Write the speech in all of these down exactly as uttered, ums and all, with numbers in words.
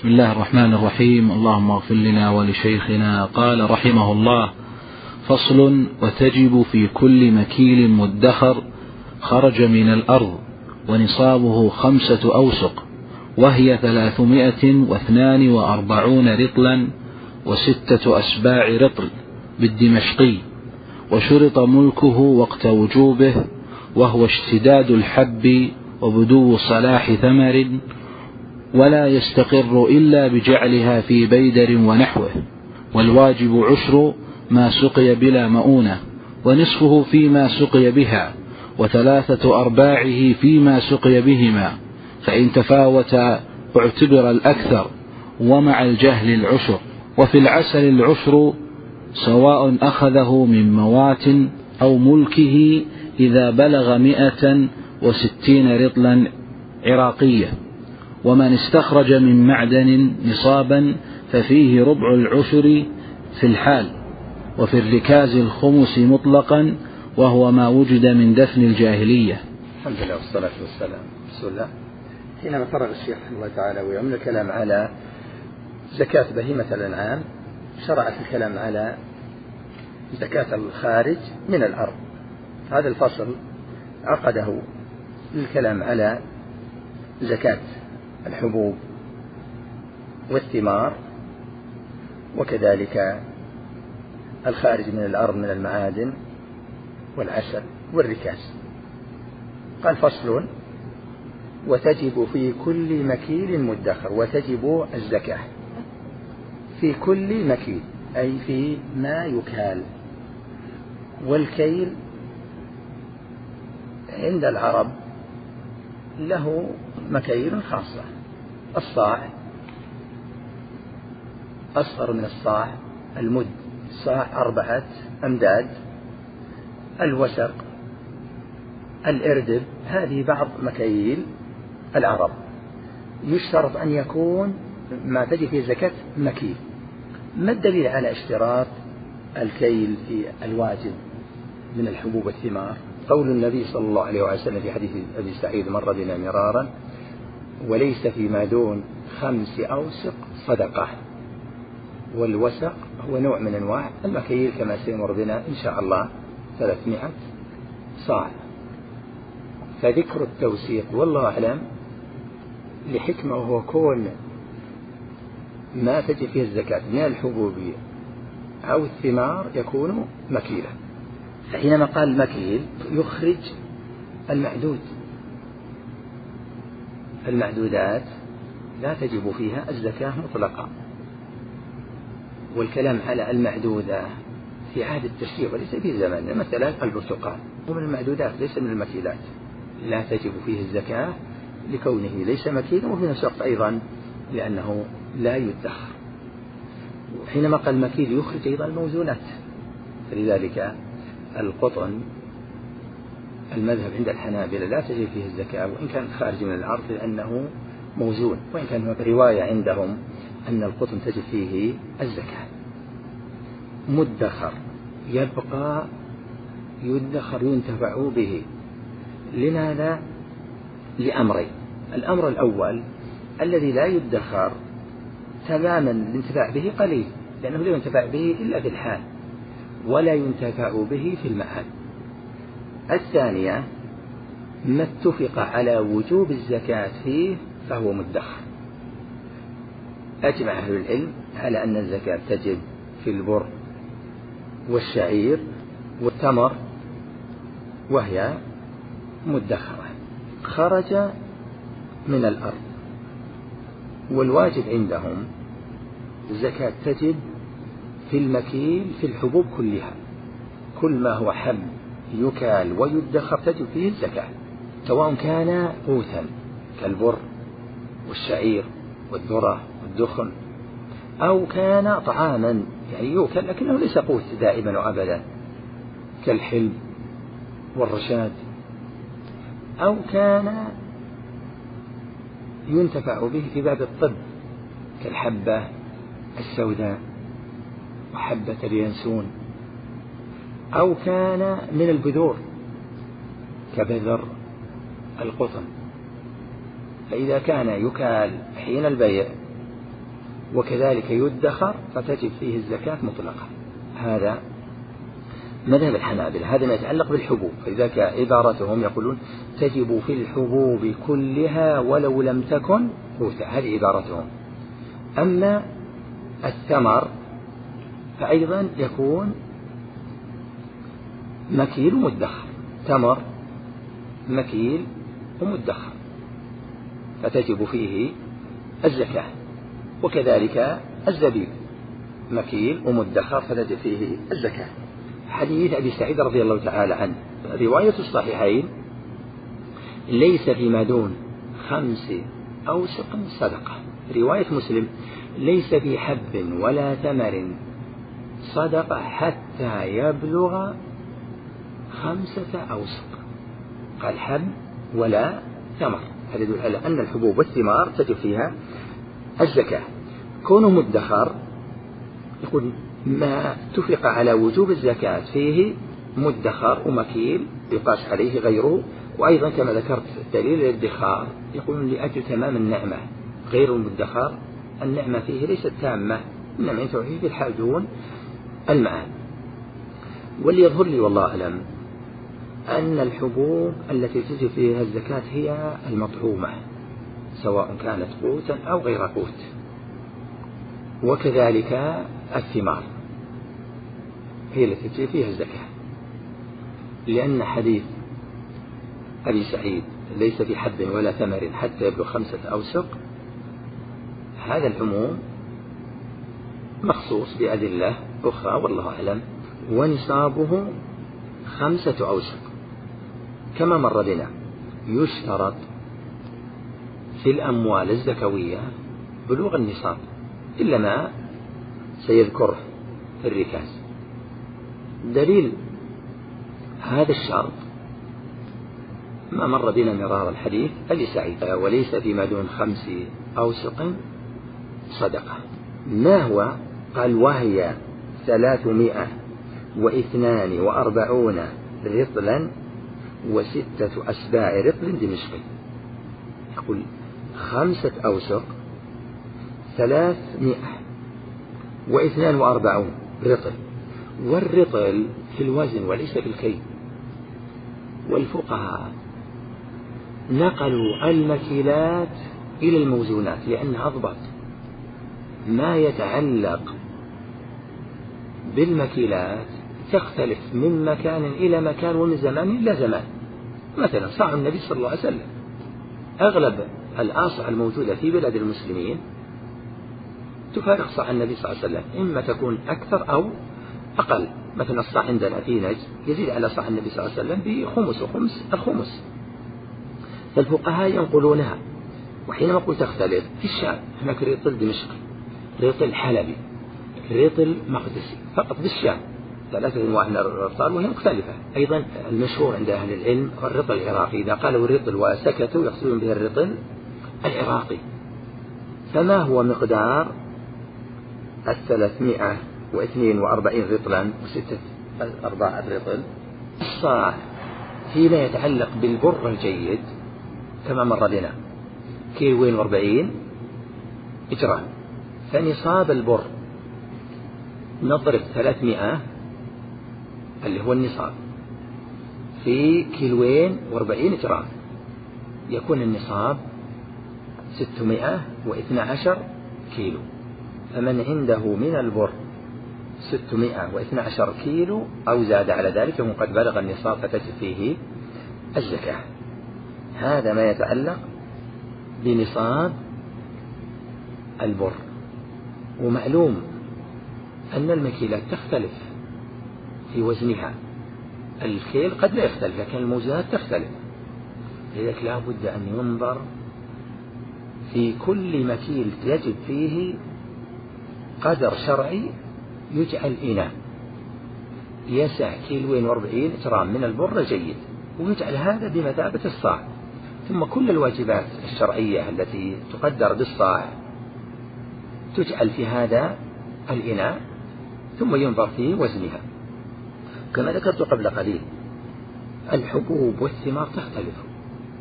بسم الله الرحمن الرحيم. اللهم اغفر لنا ولشيخنا. قال رحمه الله: فصل: وتجب في كل مكيل مدخر خرج من الأرض ونصابه خمسة أوسق، وهي ثلاثمائة واثنان وأربعون رطلا وستة أسباع رطل بالدمشقي، وشرط ملكه وقت وجوبه، وهو اشتداد الحب وبدو صلاح ثمر، ولا يستقر إلا بجعلها في بيدر ونحوه. والواجب عشر ما سقي بلا مؤونة، ونصفه فيما سقي بها، وثلاثة أرباعه فيما سقي بهما، فإن تفاوت اعتبر الأكثر، ومع الجهل العشر. وفي العسل العشر، سواء أخذه من موات أو ملكه إذا بلغ مئة وستين رطلا عراقية. ومن استخرج من معدن نصابا ففيه ربع العشر في الحال، وفي الركاز الخمس مطلقا، وهو ما وجد من دفن الجاهلية. الحمد لله والصلاة والسلام بسم الله. حينما فرغ الشيخ رحمه الله تعالى ويعمل الكلام على زكاة بهيمة الأنعام، شرع في الكلام على زكاة الخارج من الأرض. هذا الفصل عقده للكلام على زكاة الحبوب والثمار، وكذلك الخارج من الأرض من المعادن والعسل والركاز. قال: فصل: وتجب في كل مكيل مدخر. وتجب الزكاة في كل مكيل، أي في ما يكال. والكيل عند العرب له مكاييل خاصة: الصاع، أصغر من الصاع المد، صاع أربعة أمداد، الوسق، الإردب. هذه بعض مكاييل العرب. يشترط أن يكون ما تجي فيه الزكاة مكيل. ما الدليل على اشتراط الكيل في الواجب من الحبوب والثمار؟ قول النبي صلى الله عليه وسلم في حديث أبي سعيد مر بنا مرارا: وليس فيما دون خمس أوسق صدقة. والوسق هو نوع من أنواع المكيل كما سيمر بنا إن شاء الله، ثلاثمائة صاع. فذكر التوسيق والله أعلم لحكمة، وهو كون ما تجي فيه الزكاة من الحبوب أو الثمار يكون مكيلا. فحينما قال مكيل يخرج المعدود. المعدودات لا تجب فيها الزكاة مطلقا. والكلام على المعدودة في عهد التشريع وليس في زماننا. مثلا البرتقال هو من المعدودات ليس من المكيلات، لا تجب فيه الزكاة لكونه ليس مكيلا، وفي نفس الوقت أيضا لأنه لا يدخر. حينما قال مكيل يخرج أيضا الموزونات. فلذلك القطن المذهب عند الحنابلة لا تجب فيه الزكاة وإن كان خارج من الأرض لأنه موزون، وإن كان هناك رواية عندهم أن القطن تجب فيه الزكاة. مدخر يبقى يدخر ينتفع به. لماذا؟ لأمرين. الأمر الأول الذي لا يدخر تماما الانتفاع به قليل، لأنه لا ينتفع به إلا في الحال، ولا ينتفع به في المآل. الثانية ما اتفق على وجوب الزكاة فيه فهو مدخر. أجمع أهل العلم على أن الزكاة تجب في البر والشعير والتمر، وهي مدخرة خرج من الأرض. والواجب عندهم الزكاة تجب في المكيل في الحبوب كلها. كل ما هو حب يكال ويدخر تجب فيه الزكاة، سواء كان قوتا كالبر والشعير والذرة والدخن، أو كان طعاما يعني يوكل لكنه ليس قوت دائما وأبدا كالحلب والرشاد، أو كان ينتفع به في باب الطب كالحبة السوداء وحبة اليانسون، أو كان من البذور كبذر القطن. فإذا كان يكال حين البيع وكذلك يدخر فتجب فيه الزكاة مطلقة. هذا مذهب الحنابلة، هذا ما يتعلق بالحبوب، فلذلك عبارتهم يقولون تجب في الحبوب كلها ولو لم تكن قوتا، هذه عبارتهم. أما الثمر فأيضا يكون مكيل ومدخر، تمر مكيل ومدخر فتجب فيه الزكاة، وكذلك الزبيب مكيل ومدخر فتجب فيه الزكاة. حديث أبي سعيد رضي الله تعالى عنه رواية الصحيحين: ليس فيما دون خمس أوسق صدقة. رواية مسلم: ليس في حب ولا ثمر صدقة حتى يبلغ خمسة أوسق. قال حب ولا ثمر، هذا يدل على أن الحبوب والثمار تجب فيها الزكاة. كونه مدخر يقول ما اتفق على وجوب الزكاة فيه مدخر ومكيل يقاس عليه غيره. وأيضا كما ذكرت دليل الادخار يقول لأجل تمام النعمة، غير المدخر النعمة فيه ليست تامة، إنما ينتفع فيه بالحال دون المعاد. واللي يظهر لي والله أعلم أن الحبوب التي تجب فيها الزكاة هي المطعومة، سواء كانت قوتا أو غير قوت، وكذلك الثمار هي التي تجب فيها الزكاة، لأن حديث أبي سعيد: ليس في حب ولا ثمر حتى يبلغ خمسة أوسق، هذا العموم مخصوص بأدلة أخرى والله أعلم. ونصابه خمسة أوسق كما مر بنا. يشترط في الأموال الزكوية بلوغ النصاب إلا ما سيذكره في الركاز. دليل هذا الشرط ما مر بنا مرار الحديث أبي سعيد: وليس فيما دون خمس أوسق صدقة. ما هو؟ قال: وهي ثلاثمائة واثنان وأربعون رطلا وستة أسباع رطل دمشقي. يقول خمسة أوسق ثلاثمائة واثنان وأربعون رطل، والرطل في الوزن وليس في الكيل. والفقهاء نقلوا المكيلات إلى الموزونات لأنها أضبط. ما يتعلق بالمكيلات تختلف من مكان إلى مكان ومن زمان إلى زمان. مثلا صاع النبي صلى الله عليه وسلم، أغلب الآصع الموجودة في بلاد المسلمين تفارق صاع النبي صلى الله عليه وسلم، إما تكون أكثر أو أقل. مثلا الصاع عندنا في نجد يزيد على صاع النبي صلى الله عليه وسلم بخمس وخمس الخمس، فالفقهاء ينقلونها. وحينما قلت تختلف في الشام هناك ريطل دمشقي، ريطل حلبي، ريطل مقدسي، فقط بالشام ثلاثة أنواع من الرطال وهي مختلفة. أيضا المشهور عند أهل العلم الرطل العراقي، إذا قالوا الرطل وسكتوا يقصدون به الرطل العراقي. فما هو مقدار الثلاثمائة واثنين وأربعين رطلا وستة أرباع رطل؟ الصاع فيما يتعلق بالبر الجيد كما مر بنا كيلوين واربعين إجرام، فنصاب البر نضرب ثلاثمائة اللي هو النصاب في كيلوين واربعين إجرام، يكون النصاب ستمائة واثنى عشر كيلو. فمن عنده من البر ستمائة واثنى عشر كيلو أو زاد على ذلك يكون قد بلغ النصاب فتجب فيه الزكاة. هذا ما يتعلق بنصاب البر. ومعلوم أن المكيلات تختلف في وزنها، الكيل قد لا يختلف لكن الموزنات تختلف، لذلك لا بد أن ينظر في كل مكيل يجب فيه قدر شرعي يجعل إناء يسع كيلوين واربعين جرام من البر الجيد، ويجعل هذا بمثابة الصاع. ثم كل الواجبات الشرعية التي تقدر بالصاع تجعل في هذا الإناء ثم ينظر في وزنها. كما ذكرت قبل قليل الحبوب والثمار تختلف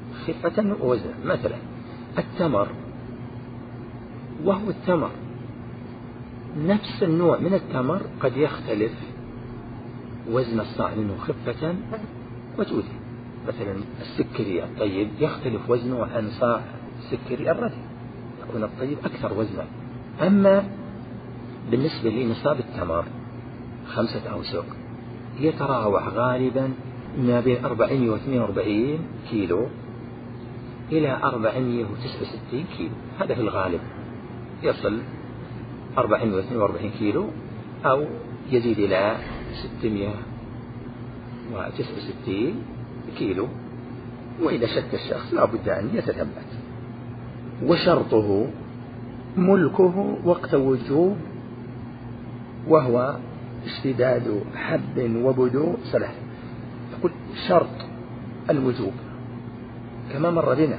خفة ووزنا. مثلا التمر وهو التمر نفس النوع من التمر قد يختلف وزن الصاع منه خفة وجوده. مثلا السكري الطيب يختلف وزنه عن صاع السكري الردي، يكون الطيب أكثر وزنا. أما بالنسبة لنصاب التمر خمسة أوسق يتراوح غالبا ما بين أربعمائة واثنين وأربعين كيلو إلى أربعمائة وتسعة وستين كيلو، هذا في الغالب، يصل أربعمائة واثنين وأربعين كيلو أو يزيد إلى ستمائة وتسعة وستين كيلو، وإذا شك الشخص لا بد أن يتثبت. وشرطه ملكه وقت وجوب، وهو اشتداد حب وبدو ثلاث. يقول شرط الوجوب كما مر بنا،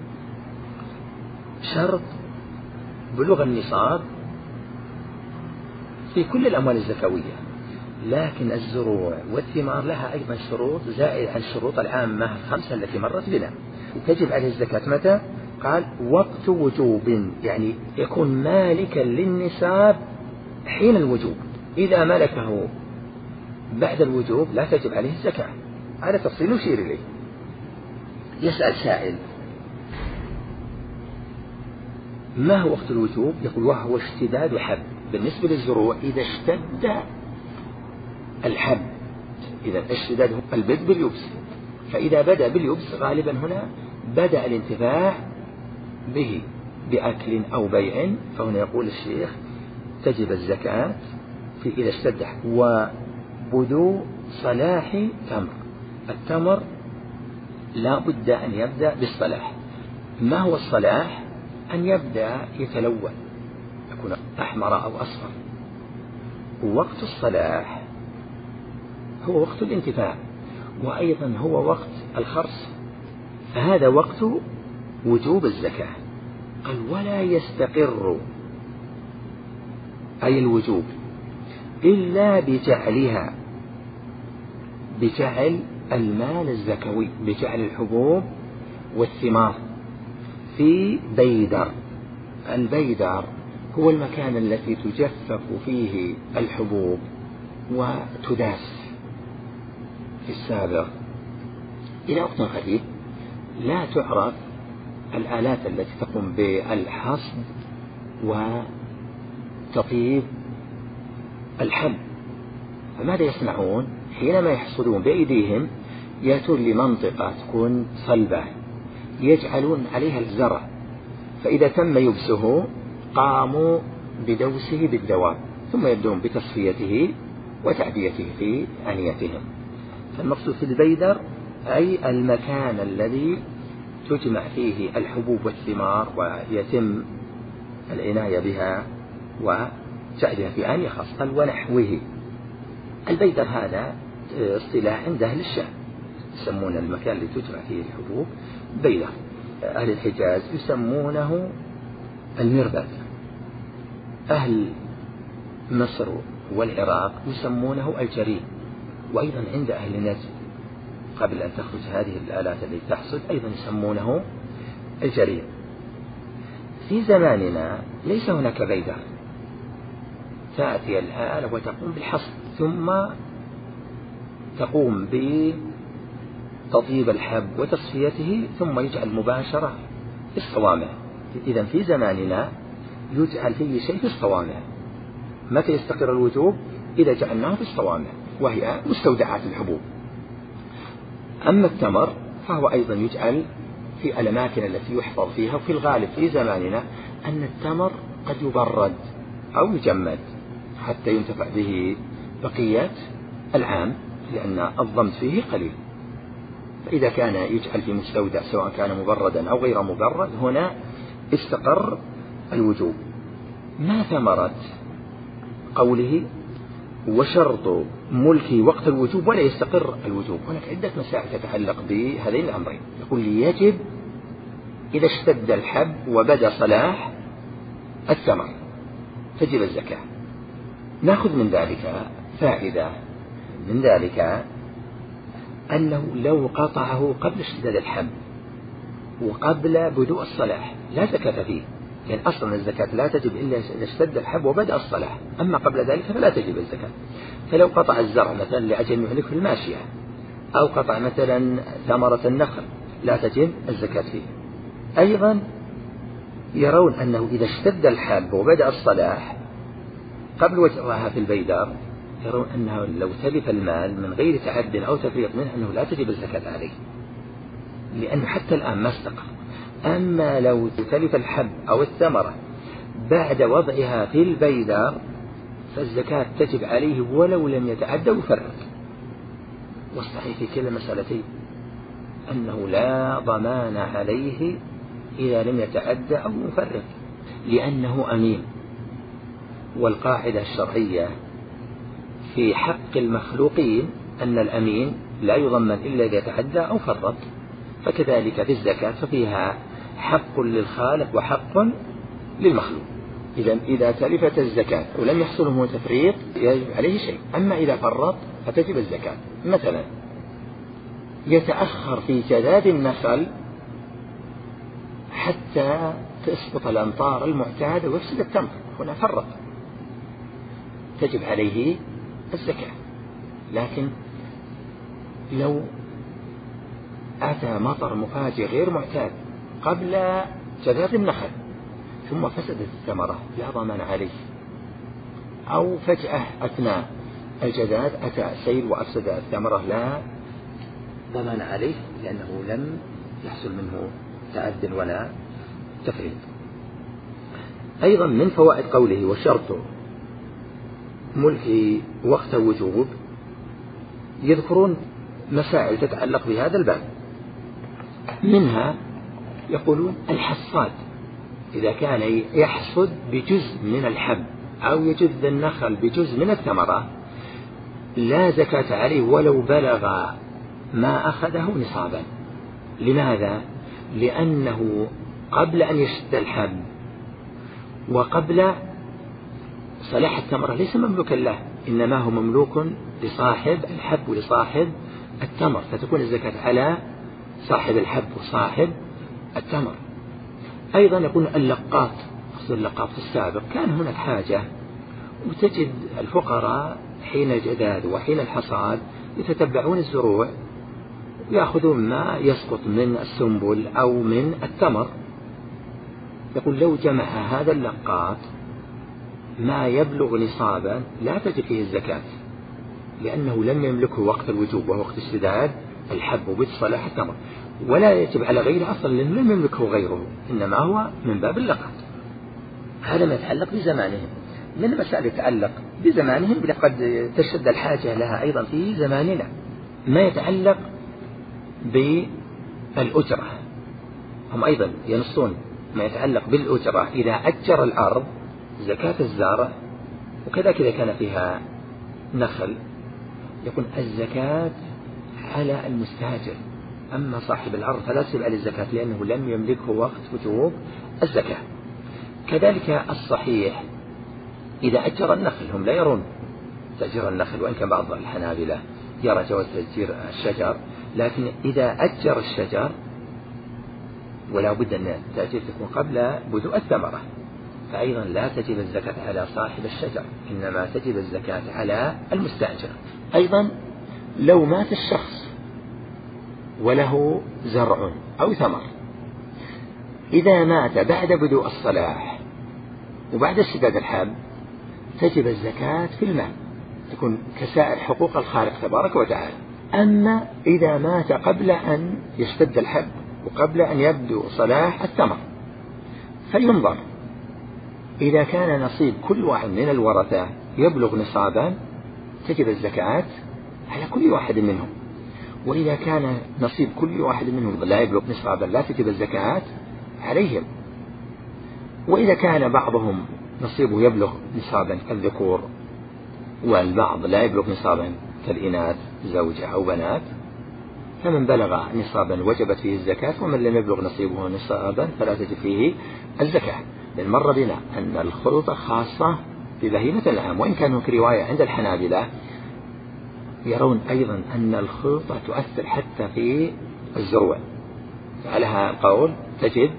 شرط بلوغ النصاب في كل الأموال الزكوية، لكن الزروع والثمار لها أيضا شروط زائد عن الشروط العامة الخمسة التي مرت بنا. تجب عليه الزكاة متى؟ قال وقت وجوب، يعني يكون مالكا للنصاب حين الوجوب. إذا ملكه بعد الوجوب لا تجب عليه الزكاة. هذا تفصيل يشير إليه. يسأل سائل ما هو وقت الوجوب؟ يقول وهو اشتداد حب. بالنسبة للزروع إذا اشتد الحب، إذا اشتداد البدء باليبس، فإذا بدأ باليبس غالبا هنا بدأ الانتفاع به بأكل أو بيع، فهنا يقول الشيخ تجب الزكاة في إذا اشتد. وبدو صلاح تمر، التمر لا بد أن يبدأ بالصلاح. ما هو الصلاح؟ أن يبدأ يتلون، يكون أحمر أو أصفر. ووقت الصلاح هو وقت الانتفاع، وأيضا هو وقت الخرص، فهذا وقت وجوب الزكاة. قال ولا يستقر أي الوجوب إلا بجعلها، بجعل المال الزكوي، بجعل الحبوب والثمار في بيدر. البيدر هو المكان الذي تجفف فيه الحبوب وتداس. في السابق إلى وقت قريب لا تعرف الآلات التي تقوم بالحصد وتطيب الحب، فماذا يصنعون؟ حينما يحصدون بأيديهم يأتون لمنطقة تكون صلبة يجعلون عليها الزرع، فإذا تم يبسه قاموا بدوسه بالدواب، ثم يبدون بتصفيته وتعبيته في أنيتهم. فالمقصود في البيدر أي المكان الذي تجمع فيه الحبوب والثمار ويتم العناية بها وجعلها في آنية خاصة. ونحوه البيدر هذا اصطلاح عند أهل الشام، يسمون المكان اللي تجمع فيه الحبوب بيدر. أهل الحجاز يسمونه المربد، أهل مصر والعراق يسمونه الجريد، وأيضا عند أهل نجد قبل أن تخرج هذه الآلات التي تحصد أيضا يسمونه الجريد. في زماننا ليس هناك بيدر، تأتي الآلة وتقوم بالحصد ثم تقوم بتطيب الحب وتصفيته ثم يجعل مباشرة في الصوامع. إذن في زماننا يجعل فيه شيء في الصوامع. متى يستقر الوجوب؟ إذا جعلناه في الصوامع وهي مستودعات الحبوب. أما التمر فهو أيضا يجعل في الأماكن التي يحفظ فيها، وفي الغالب في زماننا أن التمر قد يبرد أو يجمد حتى ينتفع به بقية العام، لأن الضمد فيه قليل. فإذا كان يجعل في مستودع سواء كان مبردا أو غير مبرد هنا استقر الوجوب. ما ثمرة قوله وشرط ملكي وقت الوجوب ولا يستقر الوجوب؟ هناك عدة مسائل تتعلق بهذين الأمرين. يقول يجب إذا اشتد الحب وبدا صلاح الثمر تجب الزكاة. نأخذ من ذلك فائدة، من ذلك أنه لو قطعه قبل اشتداد الحب وقبل بدوء الصلاح لا زكاة فيه، يعني أصلا الزكاة لا تجب إلا إذا اشتد الحب وبدأ الصلاح، أما قبل ذلك فلا تجب الزكاة. فلو قطع الزرع مثلا لأجل يهلكه الماشية، أو قطع مثلا ثمرة النخل، لا تجب الزكاة فيه. أيضا يرون أنه إذا اشتد الحب وبدأ الصلاح قبل وجهها في البيدار، يرون أنه لو تلف المال من غير تعد أو تفريط منه أنه لا تجب الزكاة عليه، لأنه حتى الآن ما استقر. أما لو تلف الحب أو الثمرة بعد وضعها في البيدار فالزكاة تجب عليه ولو لم يتعد ويفرق. والصحيح في كلا مسألتين أنه لا ضمان عليه إذا لم يتعد أو يفرق، لأنه أمين. والقاعدة الشرعية في حق المخلوقين أن الأمين لا يضمن إلا إذا تعدى أو فرط، فكذلك في الزكاة ففيها حق للخالق وحق للمخلوق. إذا إذا تلفت الزكاة ولم يحصل له تفريط يجب عليه شيء، أما إذا فرط فتجب الزكاة. مثلا يتأخر في جذاذ النخل حتى تسقط الأمطار المعتادة ويفسد التمر، هنا فرط، تجب عليه الزكاة. لكن لو أتى مطر مفاجئ غير معتاد قبل جذاذ النخل ثم فسدت الثمرة لا ضمان عليه، أو فجأة أثناء الجذاذ أتى سيل وأفسد الثمرة لا ضمان عليه، لأنه لم يحصل منه تعد ولا تفريط. أيضا من فوائد قوله وشرط ملك وقت وجوب يذكرون مسائل تتعلق بهذا الباب. منها يقولون الحصاد إذا كان يحصد بجزء من الحب أو يجذ النخل بجزء من الثمرة لا زكاة عليه ولو بلغ ما أخذه نصابا. لماذا؟ لأنه قبل أن يشد الحب وقبل صلاح الثمرة ليس مملوكا له، إنما هو مملوك لصاحب الحب ولصاحب التمر، فتكون الزكاة على صاحب الحب وصاحب التمر. أيضا يقول اللقاط، أصل اللقاط في السابق كان هناك حاجة، وتجد الفقراء حين الجداد وحين الحصاد يتتبعون الزروع ويأخذون ما يسقط من السنبل أو من التمر. يقول لو جمع هذا اللقاط ما يبلغ نصابا لا تجب فيه الزكاة، لأنه لم يملكه وقت الوجوب وهو وقت اشتداد الحب وبصلاح التمر، ولا يجب على غيره أصلا لأنه لم يملكه غيره، إنما هو من باب اللقاط. هذا ما يتعلق بزمانهم. من المسائل يتعلق بزمانهم لقد تشد الحاجة لها أيضا في زماننا، ما يتعلق بالأجرة. هم أيضا ينصون ما يتعلق بالأجرة إذا أجر الأرض زكاة الزارع، وكذا كذا كان فيها نخل يكون الزكاة على المستاجر، أما صاحب الأرض فلا تجب عليه الزكاة لأنه لم يملكه وقت وجوب الزكاة. كذلك الصحيح إذا أجر النخل، هم لا يرون تأجير النخل، وإن كان بعض الحنابلة يرى جواز تأجير الشجر، لكن إذا أجر الشجر ولا بد أن التأجير تكون قبل بدء الثمرة فأيضا لا تجب الزكاة على صاحب الشجر، إنما تجب الزكاة على المستأجر. أيضا لو مات الشخص وله زرع أو ثمر، إذا مات بعد بدء الصلاح وبعد اشتداد الحب تجب الزكاة في المال، تكون كسائر حقوق الخالق تبارك وتعالى. أما إذا مات قبل أن يشتد الحب وقبل أن يبدو صلاح الثمر فينظر، إذا كان نصيب كل واحد من الورثة يبلغ نصابا تجب الزكاة على كل واحد منهم، وإذا كان نصيب كل واحد منهم لا يبلغ نصابا لا تجب الزكاة عليهم. وإذا كان بعضهم نصيبه يبلغ نصابا كالذكور والبعض لا يبلغ نصابا كالإناث زوجة أو بنات، فمن بلغ نصابا وجبت فيه الزكاة، ومن لم يبلغ نصيبه نصابا فلا تجب فيه الزكاة. لأن مر بنا أن الخلطة خاصة ببهيمة الأنعام، وإن كان هناك رواية عند الحنابلة يرون أيضا أن الخلطة تؤثر حتى في الزروع، عليها قول تجب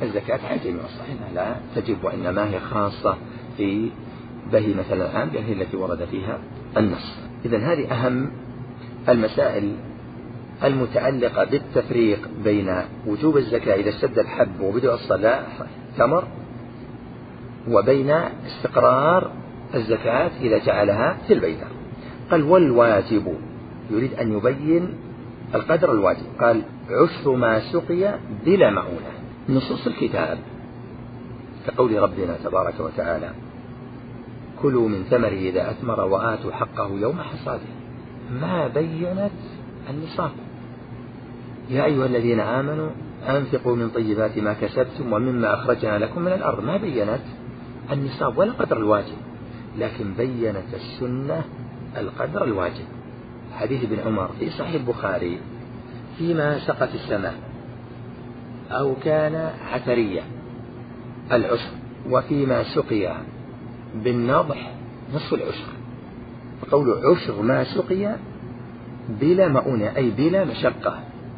الزكاة على جميع الصحيحة لا تجب، وإنما هي خاصة في بهيمة الأنعام هي التي ورد فيها النص. إذن هذه أهم المسائل المتعلقة بالتفريق بين وجوب الزكاة إذا اشتد الحب وبدأ الصلاة تمر، وبين استقرار الزكاة إذا جعلها في البيدر. قال والواجب، يريد أن يبين القدر الواجب. قال عشر ما سقي بلا مؤونة. نصوص الكتاب كقول ربنا تبارك وتعالى كلوا من ثمره إذا أثمر وآتوا حقه يوم حصاده ما بينت النصاب. يا أيها الذين آمنوا أنفقوا من طيبات ما كسبتم ومما أخرجنا لكم من الأرض. ما بينت النصاب ولا قدر الواجب، لكن بينت السنة القدر الواجب. حديث ابن عمر في صحيح البخاري فيما سقت السماء أو كان عثريا العشر، وفيما سقي بالنضح نصف العشر. فقول عشر ما سقي بلا مؤونة أي بلا مشقة،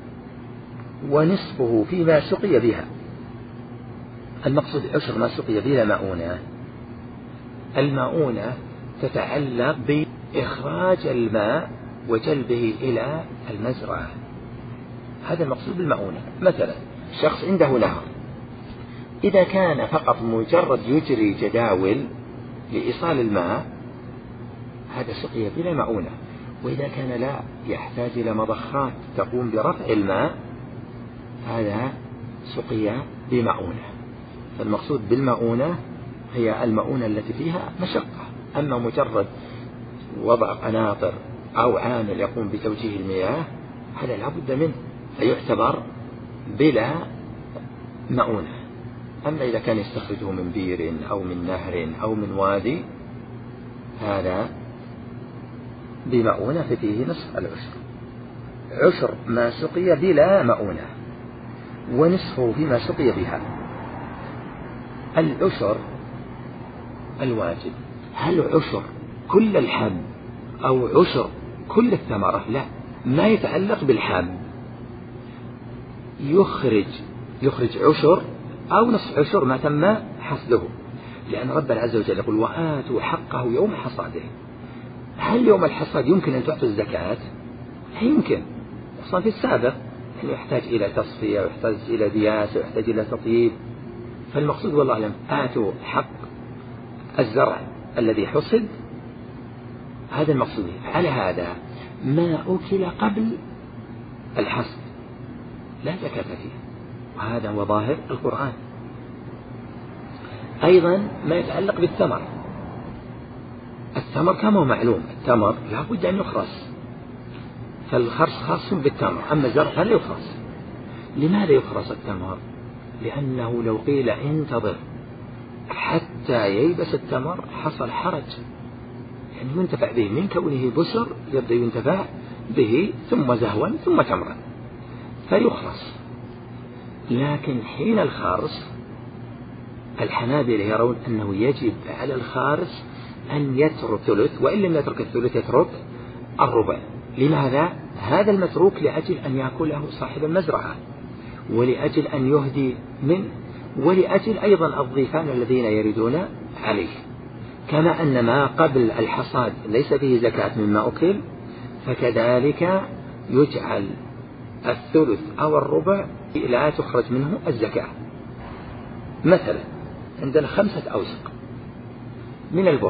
ونصفه فيما سقي بها. المقصود عشر ما سقي بلا مؤونة، المؤونة تتعلق بإخراج الماء وجلبه إلى المزرعة، هذا المقصود بالمؤونة. مثلا شخص عنده نهر، إذا كان فقط مجرد يجري جداول لإيصال الماء هذا سقي بلا مؤونة، وإذا كان لا يحتاج إلى مضخات تقوم برفع الماء هذا سقي بمؤونة. فالمقصود بالمؤونة هي المؤونة التي فيها مشقة، أما مجرد وضع قناطر أو عامل يقوم بتوجيه المياه هذا لا بد منه فيعتبر بلا مؤونة. أما إذا كان يستخرجه من بير أو من نهر أو من وادي هذا بمؤونة فيه نصف العشر. عشر ما سقي بلا مؤونة ونصفه فيما سقي بها. العشر الواجب هل عشر كل الحب أو عشر كل الثمرة؟ لا، ما يتعلق بالحب، يخرج يخرج عشر أو نصف عشر ما تم حصده، لأن رب عز وجل يقول وآتوا حقه يوم حصاده. هل يوم الحصاد يمكن أن تعطي الزكاة؟ لا يمكن، خصوصا في السابق يعني يحتاج إلى تصفية ويحتاج إلى دياسة ويحتاج إلى تطيب. فالمقصود والله أعلم آتوا حق الزرع الذي حصد، هذا المقصود. على هذا ما أكل قبل الحصد لا زكاة فيه، وهذا هو ظاهر القرآن. أيضا ما يتعلق بالثمر، الثمر كما هو معلوم الثمر لا بد أن يخرس، فالخرس خاص بالتمر، أما الزرع فلا يخرس. لماذا يخرس التمر؟ لأنه لو قيل انتظر حتى ييبس التمر حصل حرج، يعني ينتفع به من كونه بسر يبدأ ينتفع به ثم زهوا ثم تمرا فيخرس. لكن حين الخارس الحنابلة يرون أنه يجب على الخارس أن يترك ثلث، وإن لم يترك الثلث يترك الربع. لماذا؟ هذا المتروك لأجل أن يأكله صاحب المزرعة، ولأجل أن يهدي منه، ولأجل أيضا الضيفان الذين يردون عليه. كما أن ما قبل الحصاد ليس فيه زكاة مما أكل، فكذلك يجعل الثلث أو الربع لا تخرج منه الزكاة. مثلا عندنا خمسة أوسق من البر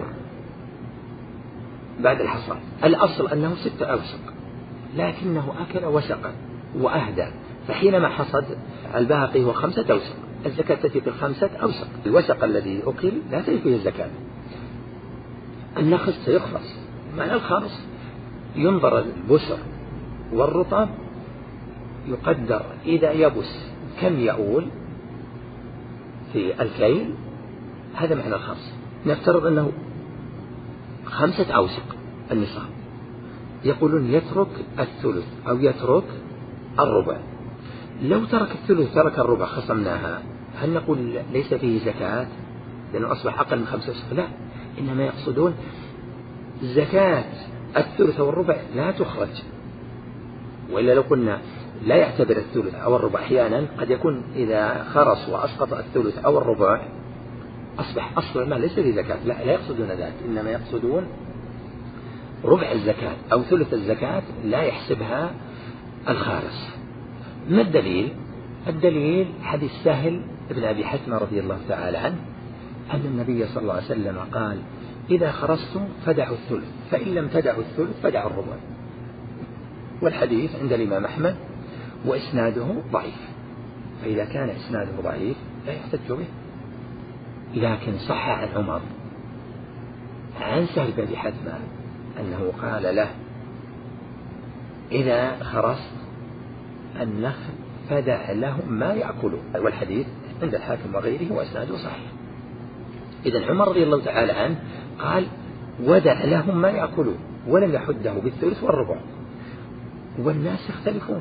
بعد الحصاد، الأصل أنه ستة أوسق، لكنه أكل وسقا وأهدى، فحينما حصد الباقي هو خمسة أوسق، الزكاة تجي في الخمسة أوسق. الوسق الذي أكل لا تجي فيه الزكاة. النخس سيخرس، معنى الخرس ينظر البسر والرطب يقدر إذا يبس كم يؤول في الكيل، هذا معنى الخرس. نفترض أنه خمسة أوسق النصاب، يقولون يترك الثلث أو يترك الربع. لو ترك الثلث ترك الربع خصمناها، هل نقول ليس فيه زكاة لأنه أصبح أقل من خمسة أوسق؟ لا، إنما يقصدون زكاة الثلث والربع لا تخرج وإلا لو كنا لا يعتبر الثلث أو الربع أحيانا قد يكون إذا خرص وأسقط الثلث أو الربع أصبح أصل المال ليس في زكاة. لا, لا يقصدون ذلك، إنما يقصدون ربع الزكاة أو ثلث الزكاة لا يحسبها الخارص. ما الدليل؟ الدليل حديث سهل ابن أبي حتمة رضي الله تعالى عنه أن النبي صلى الله عليه وسلم قال إذا خرصتم فدعوا الثلث، فإن لم تدعوا الثلث فدعوا الربع. والحديث عند الإمام أحمد وإسناده ضعيف، فإذا كان إسناده ضعيف لا يحتج به. لكن صح عن عمر عن سهل بن أبي حتمة أنه قال له إذا خرصت النخل فدع لهم ما يأكلون، والحديث عند الحاكم وغيره وإسناده صحيح. إذن عمر رضي الله تعالى عنه قال ودع لهم ما يأكلون، ولم يحده بالثلث والربع. والناس يختلفون،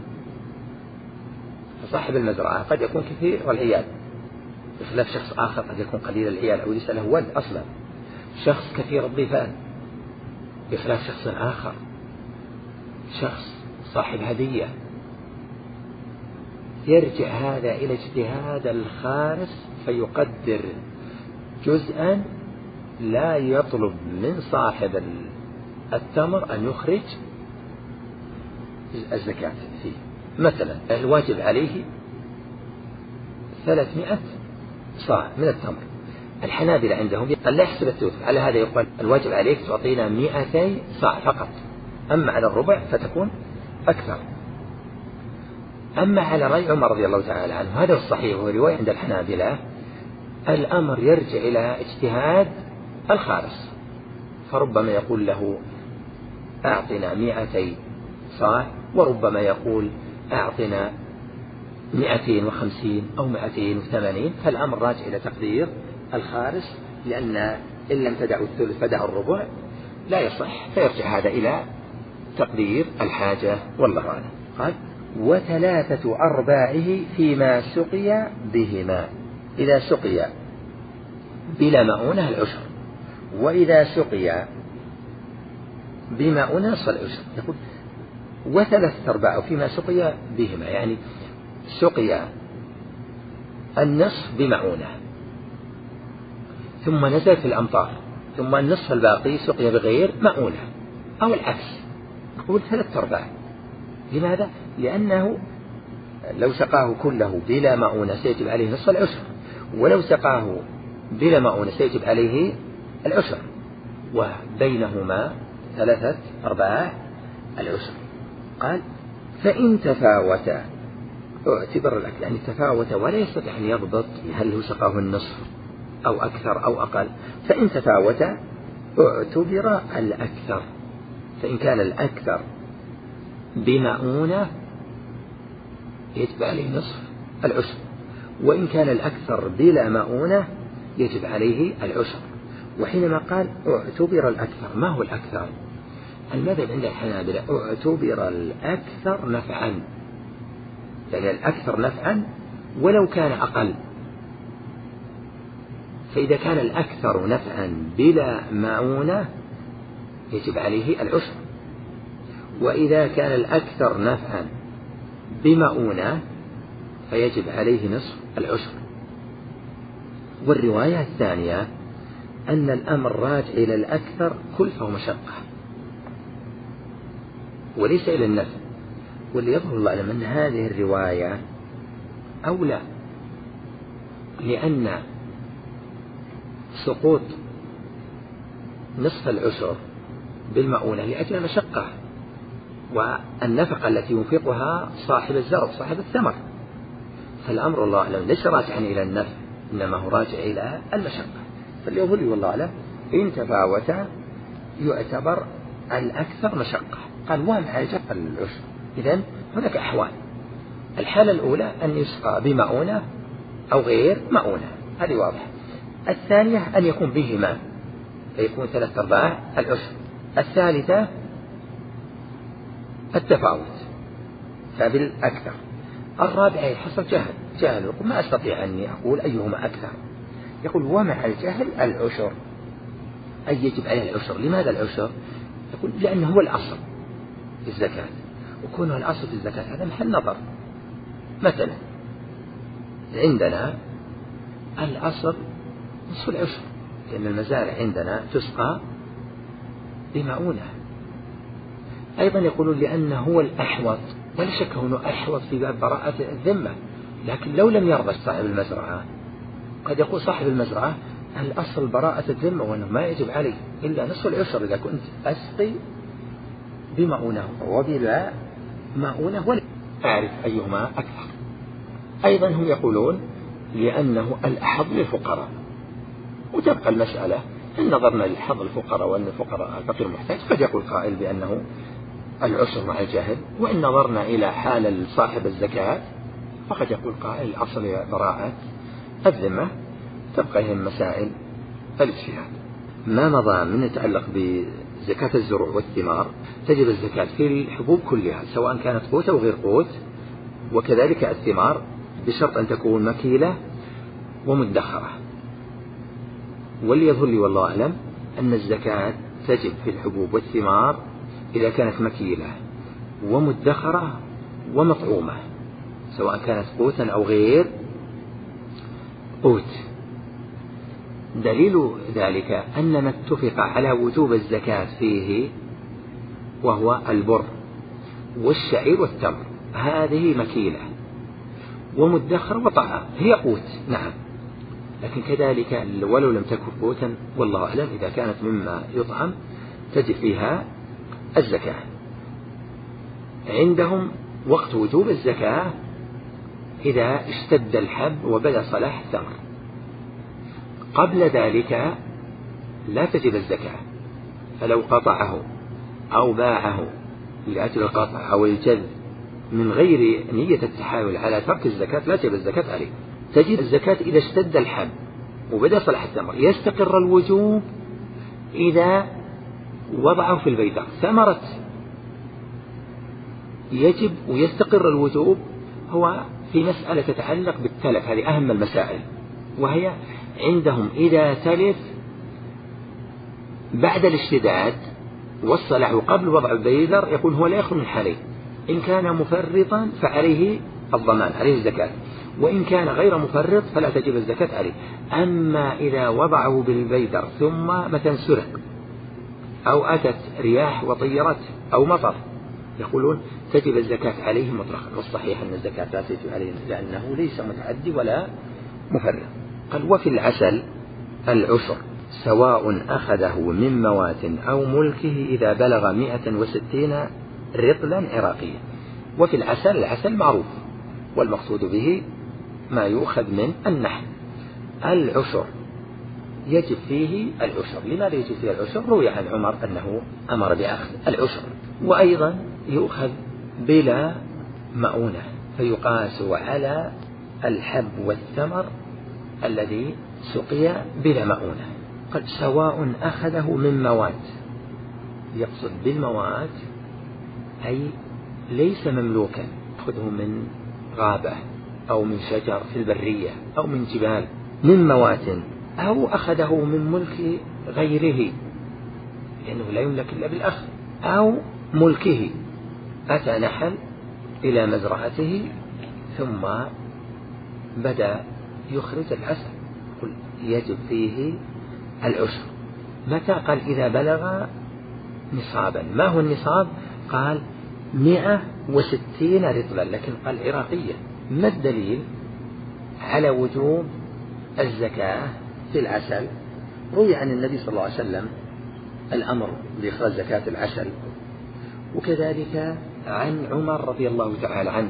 فصاحب المزرعة قد يكون كثير والعيال، بخلاف شخص آخر قد يكون قليل العيال أو ليس له ولد أصلا. شخص كثير الضيفان بخلاف شخص آخر، شخص صاحب هدية. يرجع هذا إلى اجتهاد الخارص فيقدر جزءا لا يطلب من صاحب التمر أن يخرج الزكاة فيه. مثلا الواجب عليه ثلاثمائة صاع من التمر، الحنابلة عندهم لا يحسب الثلث، على هذا يقول الواجب عليك تعطينا مئتي صاع فقط، أما على الربع فتكون أكثر. أما على رأي عمر رضي الله تعالى عنه هذا الصحيح وهو رواية عند الحنابلة، الأمر يرجع إلى اجتهاد الخارص، فربما يقول له أعطنا مئتي صاع، وربما يقول أعطنا مئتين وخمسين أو مئتين وثمانين، فالأمر راجع إلى تقدير الخارص، لأن إن لم تدعوا الثلث فدعوا الربع لا يصح، فيرجع هذا إلى تقدير الحاجة والله أعلم. قال وثلاثة أرباعه فيما سقي بهما، إذا سقي بلا مؤونة العشر، وإذا سقي بمؤونة نصف العشر. يقول وثلاثة أرباعه فيما سقي بهما، يعني سقي النصف بمؤونة ثم نزل في الأمطار، ثم النصف الباقي سقي بغير مؤونة، أو العكس. يقول ثلاثة أرباع. لماذا؟ لأنه لو سقاه كله بلا مؤونة سيجب عليه نصف العشر، ولو سقاه بلا مؤونة سيجب عليه العشر، وبينهما ثلاثة أرباع العشر. قال فإن تفاوتا اعتبر الأكل، يعني تفاوتا ولا يستطيع أن يضبط هل هو سقاه النصف أو أكثر أو أقل، فإن تفاوتا اعتبر الأكثر، فإن كان الأكثر بمؤونة يجب عليه نصف العشر، وإن كان الأكثر بلا مؤونة يجب عليه العشر. وحينما قال اعتبر الأكثر، ما هو الأكثر؟ المذهب عند الحنابلة اعتبر الأكثر نفعا، يعني الأكثر نفعا ولو كان أقل. فإذا كان الأكثر نفعا بلا مؤونة يجب عليه العشر، وإذا كان الأكثر نفعا بمؤونة فيجب عليه نصف العشر. والرواية الثانية أن الأمر راجع إلى الأكثر كلفة ومشقة وليس إلى النفع. واللي يظهر الله أعلم أن هذه الرواية أولى، لأن سقوط نصف العشر بالمؤونة لأجل المشقة والنفقة التي ينفقها صاحب الزرع صاحب الثمر، فالأمر الله أعلم ليس راجعا إلى النفع، إنما هو راجع إلى المشقة. فاليظهر لي والله أعلم إن تفاوتا يعتبر الأكثر مشقة. قال ومع الجفة العشر. إذن هناك أحوال، الحالة الأولى أن يسقى بمؤونة أو غير مؤونة، هذه واضحة. الثانية أن يكون بهما فيكون ثلاثة أرباع العشر. الثالثة التفاوت فبالأكثر. الرابعة يحصل جهل جهل يقول ما أستطيع أني أقول أيهما أكثر، يقول ومع الجهل العشر، أي يجب عليه العشر. لماذا العشر؟ يقول لأنه هو الأصل في الزكاة، وكونه الأصل في الزكاة هذا محل نظر. مثلا عندنا الأصل نصف العشر، لأن المزارع عندنا تسقى بمؤونة. أيضا يقولون لأنه هو الأحوط، ولا شك أنه أحوط في باب براءة الذمة، لكن لو لم يرضى صاحب المزرعة قد يقول صاحب المزرعة الأصل براءة الذمة وأنه ما يجب عليه إلا نصف العشر إذا كنت أسقي بمؤونة وبلا مؤونة ولا أعرف أيهما أكثر. أيضا هم يقولون لأنه الأحظ للفقراء، وتبقى المسألة إن نظرنا للحظ الفقراء وأن الفقراء الفقير محتاج قد يقول قائل بأنه العشر مع الجهل، وإن نظرنا إلى حال صاحب الزكاة فقد يقول قائل الأصل براءة الذمة. تبقى هي مسائل الاجتهاد. ما مضى من يتعلق بزكاة الزروع والثمار تجب الزكاة في الحبوب كلها سواء كانت قوت أو غير قوت، وكذلك الثمار بشرط أن تكون مكيلة ومدخرة. واللي يظهر لي والله أعلم أن الزكاة تجب في الحبوب والثمار إذا كانت مكيلة ومدخرة ومطعومة سواء كانت قوتا أو غير قوت. دليل ذلك أن ما اتفق على وجوب الزكاة فيه وهو البر والشعير والتمر، هذه مكيلة ومدخر وطعام، هي قوت نعم، لكن كذلك ولو لم تكن قوتا والله أعلم إذا كانت مما يطعم تجب فيها الزكاة. عندهم وقت وجوب الزكاة إذا اشتد الحب وبدا صلاح الثمر، قبل ذلك لا تجب الزكاة. فلو قطعه أو باعه لأجل القطع أو الجذب من غير نية التحايل على ترك الزكاة لا تجب الزكاة عليه. تجب الزكاة إذا اشتد الحب وبدأ صلاح الثمر. يستقر الوجوب إذا وضعه في البيدر ثمرة يجب، ويستقر الوجوب هو في مسألة تتعلق بالتلف، هذه أهم المسائل، وهي عندهم إذا تلف بعد الاشتداد والصلاح قبل وضع البيدر يكون هو لا يخرج من حالين، إن كان مفرطا فعليه الضمان عليه الزكاة، وإن كان غير مفرط فلا تجب الزكاة عليه. أما إذا وضعه بالبيدر ثم مثلا سرق أو أتت رياح وطيرت أو مطر يقولون تجب الزكاة عليه مطلقا، والصحيح أن الزكاة لا تجب عليه لأنه ليس متعدي ولا مفرط. قال وفي العسل العشر سواء أخذه من موات أو ملكه إذا بلغ مئة وستين رطلا عراقيا. وفي العسل العسل معروف والمقصود به ما يؤخذ من النحل. العشر يجب فيه العشر. لماذا يجب فيه العشر؟ روي عن عمر أنه أمر بأخذ العشر. وأيضا يؤخذ بلا مؤونة فيقاس على الحب والثمر الذي سقي بلا مؤونة. قد سواء أخذه من موات، يقصد بالموات أي ليس مملوكا، أخذه من غابة أو من شجر في البرية أو من جبال من موات، أو أخذه من ملك غيره لأنه لا يملك إلا بالأخذ، أو ملكه أتى نحل إلى مزرعته ثم بدأ يخرج العسل قل يجب فيه العشر. متى؟ قال إذا بلغ نصابا. ما هو النصاب؟ قال مئة وستين رطلا، لكن قال عراقية. ما الدليل على وجوب الزكاة في العسل؟ روي عن النبي صلى الله عليه وسلم الأمر بإخراج زكاة العسل، وكذلك عن عمر رضي الله تعالى عنه.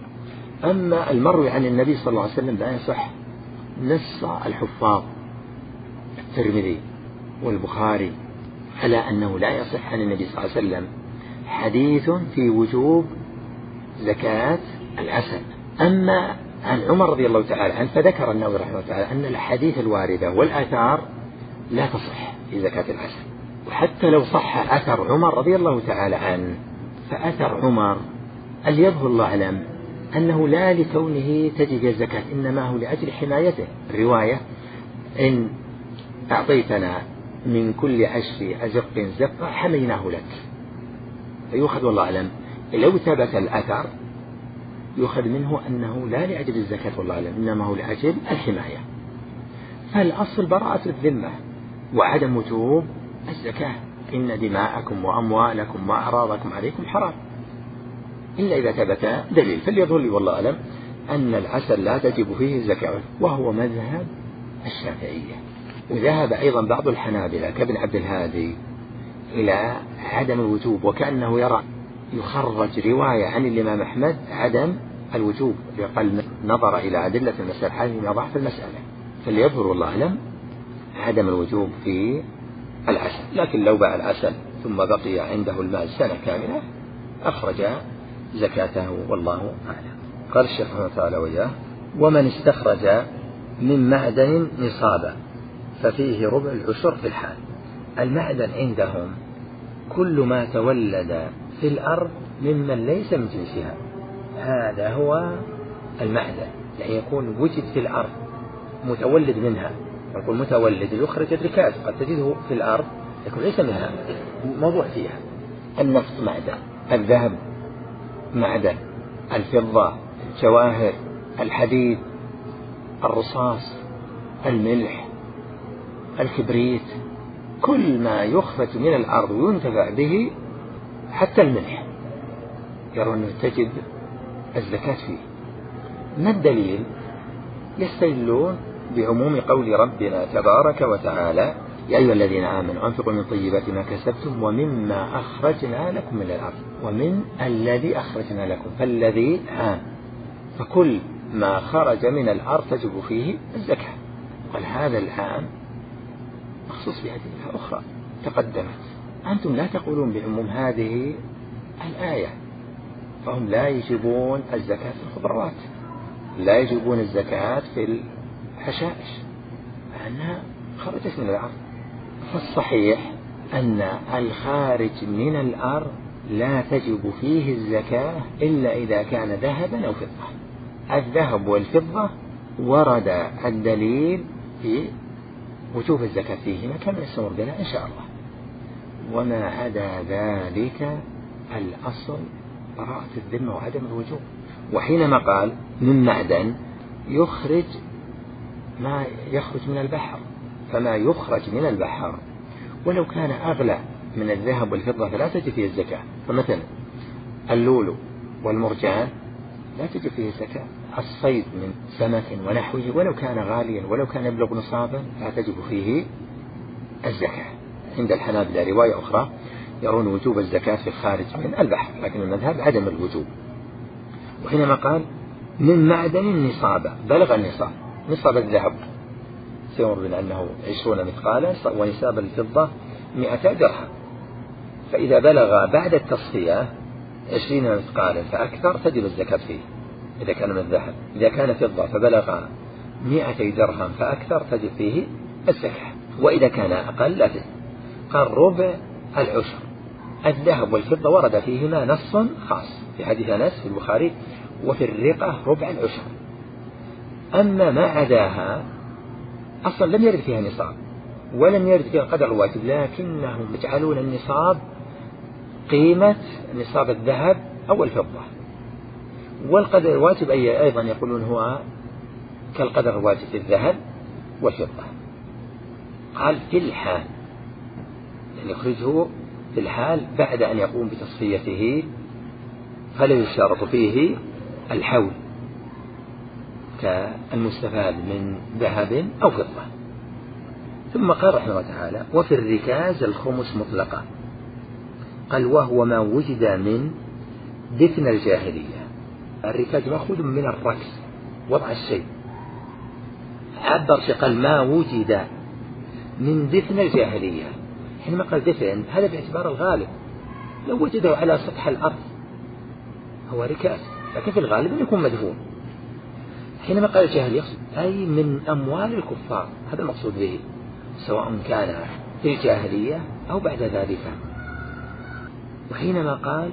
أما المروي عن النبي صلى الله عليه وسلم لا يصح. نص الحفاظ الترمذي والبخاري على أنه لا يصح عن النبي صلى الله عليه وسلم حديث في وجوب زكاة العسل. أما عن عمر رضي الله تعالى عنه فذكر النووي رحمه الله تعالى أن الحديث الواردة والآثار لا تصح في زكاة العسل. وحتى لو صح أثر عمر رضي الله تعالى عنه فأثر عمر اللي يظهر الله أعلم أنه لا لكونه تجب الزكاة، إنما هو لأجل حمايته. الرواية إن أعطيتنا من كل عشر أزق زقة حميناه لك، فيؤخذ والله أعلم لو ثبت الأثر يؤخذ منه أنه لا لأجل الزكاة والله أعلم، إنما هو لأجل الحماية. فالأصل براءة الذمة وعدم وجوب الزكاة. إن دماءكم وأموالكم وأعراضكم عليكم حرام إلا إذا ثبت دليل. فليظهر لي والله أعلم أن العسل لا تجب فيه الزكاة، وهو مذهب الشافعية. وذهب أيضا بعض الحنابلة كابن عبد الهادي إلى عدم الوجوب، وكأنه يرى يخرج رواية عن الإمام أحمد عدم الوجوب، لقل نظر إلى أدلة المسألة حيث ضعف المسألة. فليظهر والله أعلم عدم الوجوب في العسل، لكن لو باع العسل ثم بقي عنده المال سنة كاملة أخرج زكاته والله أعلم. قال الشيخ رحمه الله تعالى وإياه: ومن استخرج من معدن نصابا ففيه ربع العشر في الحال. المعدن عندهم كل ما تولد في الأرض ممن ليس من جنسها، هذا هو المعدن. يعني يكون وجد في الأرض متولد منها، يقول متولد يخرج الركاز، قد تجده في الأرض يكون ليس منها موضوع فيها. النفط معدن، الذهب معدن، الفضة، الجواهر، الحديد، الرصاص، الملح، الكبريت، كل ما يخرج من الأرض وينتفع به، حتى الملح يرون تجب الزكاة فيه. ما الدليل؟ يستدلون بعموم قول ربنا تبارك وتعالى: يا أيها الذين آمنوا أنفقوا من طيبات ما كسبتم ومما أخرجنا لكم من الأرض. ومن الذي أخرجنا لكم، فالذي عام، فكل ما خرج من الأرض تجب فيه الزكاة. قال هذا العام مخصوص بأدلة أخرى تقدمت، أنتم لا تقولون بعموم هذه الآية. فهم لا يجبون الزكاة في الخضروات، لا يجبون الزكاة في الحشائش لأنها خرجت من الأرض. فالصحيح أن الخارج من الأرض لا تجب فيه الزكاة إلا إذا كان ذهبا أو فضة. الذهب والفضة ورد الدليل في وجوب الزكاة فيهما كما يستمر بنا إن شاء الله. وما عدا ذلك الأصل براءة الذمة وعدم الوجوب. وحينما قال من معدن يخرج ما يخرج من البحر، فما يخرج من البحر ولو كان أغلى من الذهب والفضة فلا تجب فيه الزكاة. فمثلا اللؤلؤ والمرجان لا تجب فيه الزكاة. الصيد من سمك ونحوه ولو كان غاليا ولو كان يبلغ نصابا لا تجب فيه الزكاة. عند الحنابلة رواية أخرى يرون وجوب الزكاة في الخارج من البحر، لكن المذهب عدم الوجوب. وحينما قال من معدن نصابا، بلغ النصاب، نصاب الذهب سيمر بنا أنه عشرون مثقالا، ونصاب الفضة مئة درهم. فإذا بلغ بعد التصفية عشرين مثقالا فأكثر تجب الزكاة فيه إذا كان من الذهب. إذا كان فضة فبلغ مئتي درهم فأكثر تجب فيه الزكاة، وإذا كان أقل لا تجب. قال ربع العشر. الذهب والفضة ورد فيهما نص خاص في حديث أنس في البخاري: وفي الرقة ربع العشر. أما ما عداها أصلا لم يرد فيها نصاب ولم يرد فيها قدر الواجب، لكنهم يجعلون النصاب قيمة نصاب الذهب أو الفضة، والقدر الواجب أي أيضا يقولون هو كالقدر الواجب في الذهب والفضة. قال في الحال، يعني يخرجه في الحال بعد أن يقوم بتصفيته، فلا يشترط فيه الحول كالمستفاد من ذهب أو فضة. ثم قال رحمه الله تعالى: وفي الركاز الخمس مطلقا. قال وهو ما وجد من دفن الجاهلية. الركاز مأخوذ من الركز، وضع الشيء. عبر قال ما وجد من دفن الجاهلية. حينما قال دفن هذا باعتبار الغالب، لو وجده على سطح الأرض هو ركاز، لكن في الغالب أن يكون مدفون. حينما قال الجاهلية أي من أموال الكفار، هذا المقصود به، سواء كان في الجاهلية أو بعد ذلك. وحينما قال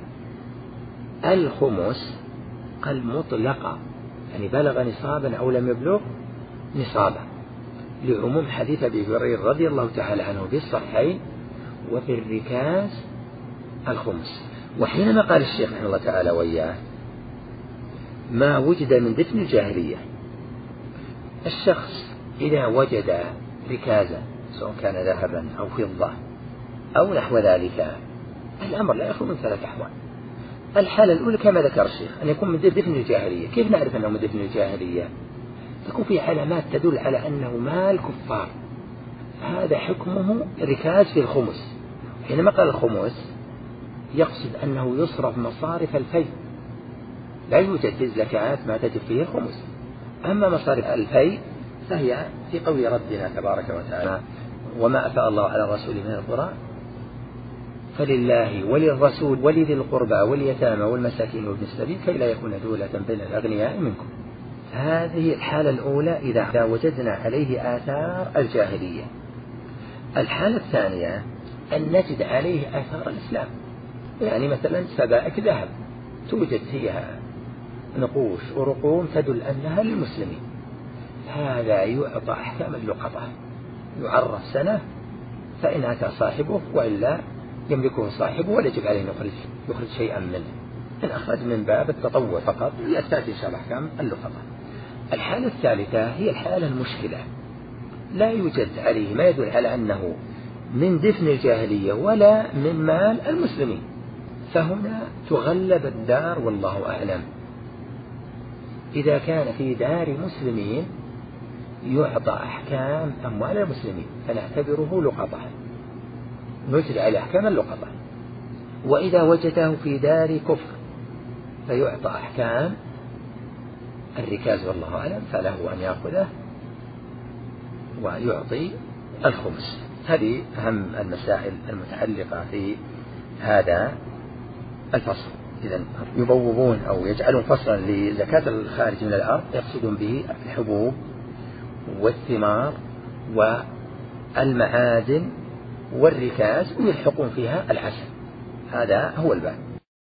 الخمس قال مطلقة، يعني بلغ نصابا أو لم يبلغ نصابا، لعموم حديث أبي هريرة رضي الله تعالى عنه في الصحيحين: وفي الركاز الخمس. وحينما قال الشيخ رحمه الله تعالى وإياه ما وجد من دفن الجاهلية، الشخص إذا وجد ركازا سواء كان ذهبا أو فضة أو نحو ذلك، الأمر لا يخلو من ثلاث أحوال. الحالة الأولى كما ذكر الشيخ أن يكون من دفن الجاهلية. كيف نعرف أنه من دفن الجاهلية؟ تكون فيه علامات تدل على أنه مال كفار، هذا حكمه ركاز في الخمس. حينما قال الخمس يقصد أنه يصرف مصارف الفي، لا يوجد في الزكاة ما تجب فيه الخمس. أما مصارف الفي فهي في قول ربنا تبارك وتعالى وما أفاء الله على الرسول من القرى فلله وللرسول ولذي القربى واليتامى والمساكين وابن السبيل كي لا يكون دولة بين الأغنياء منكم. هذه الحالة الأولى إذا وجدنا عليه آثار الجاهلية. الحالة الثانية أن نجد عليه آثار الإسلام، يعني مثلا سبائك ذهب توجد فيها نقوش ورقوم تدل أنها للمسلمين، هذا يعطى أحكام اللقطة، يعرف سنة فإن أتى صاحبه وإلا يملكه صاحبه ولا يجب عليه يخرج يخرج شيئا منه، إن أخرج من باب التطوع فقط يأتي إن شاء الله أحكام اللقطة. الحالة الثالثة هي الحالة المشكلة، لا يوجد عليه ما يدل على أنه من دفن الجاهلية ولا من مال المسلمين، فهنا تغلب الدار والله أعلم. إذا كان في دار مسلمين يعطى أحكام أموال المسلمين فنعتبره لقطة، نجري على أحكام اللقطة. وإذا وجده في دار كفر فيعطى أحكام الركاز والله أعلم، فله أن يأخذه ويعطي الخمس. هذه أهم المسائل المتعلقة في هذا الفصل. إذن يبوبون أو يجعلون فصلا لزكاة الخارج من الأرض يقصدون به الحبوب والثمار والمعادن والركاز ويلحقون فيها العسل، هذا هو الباب.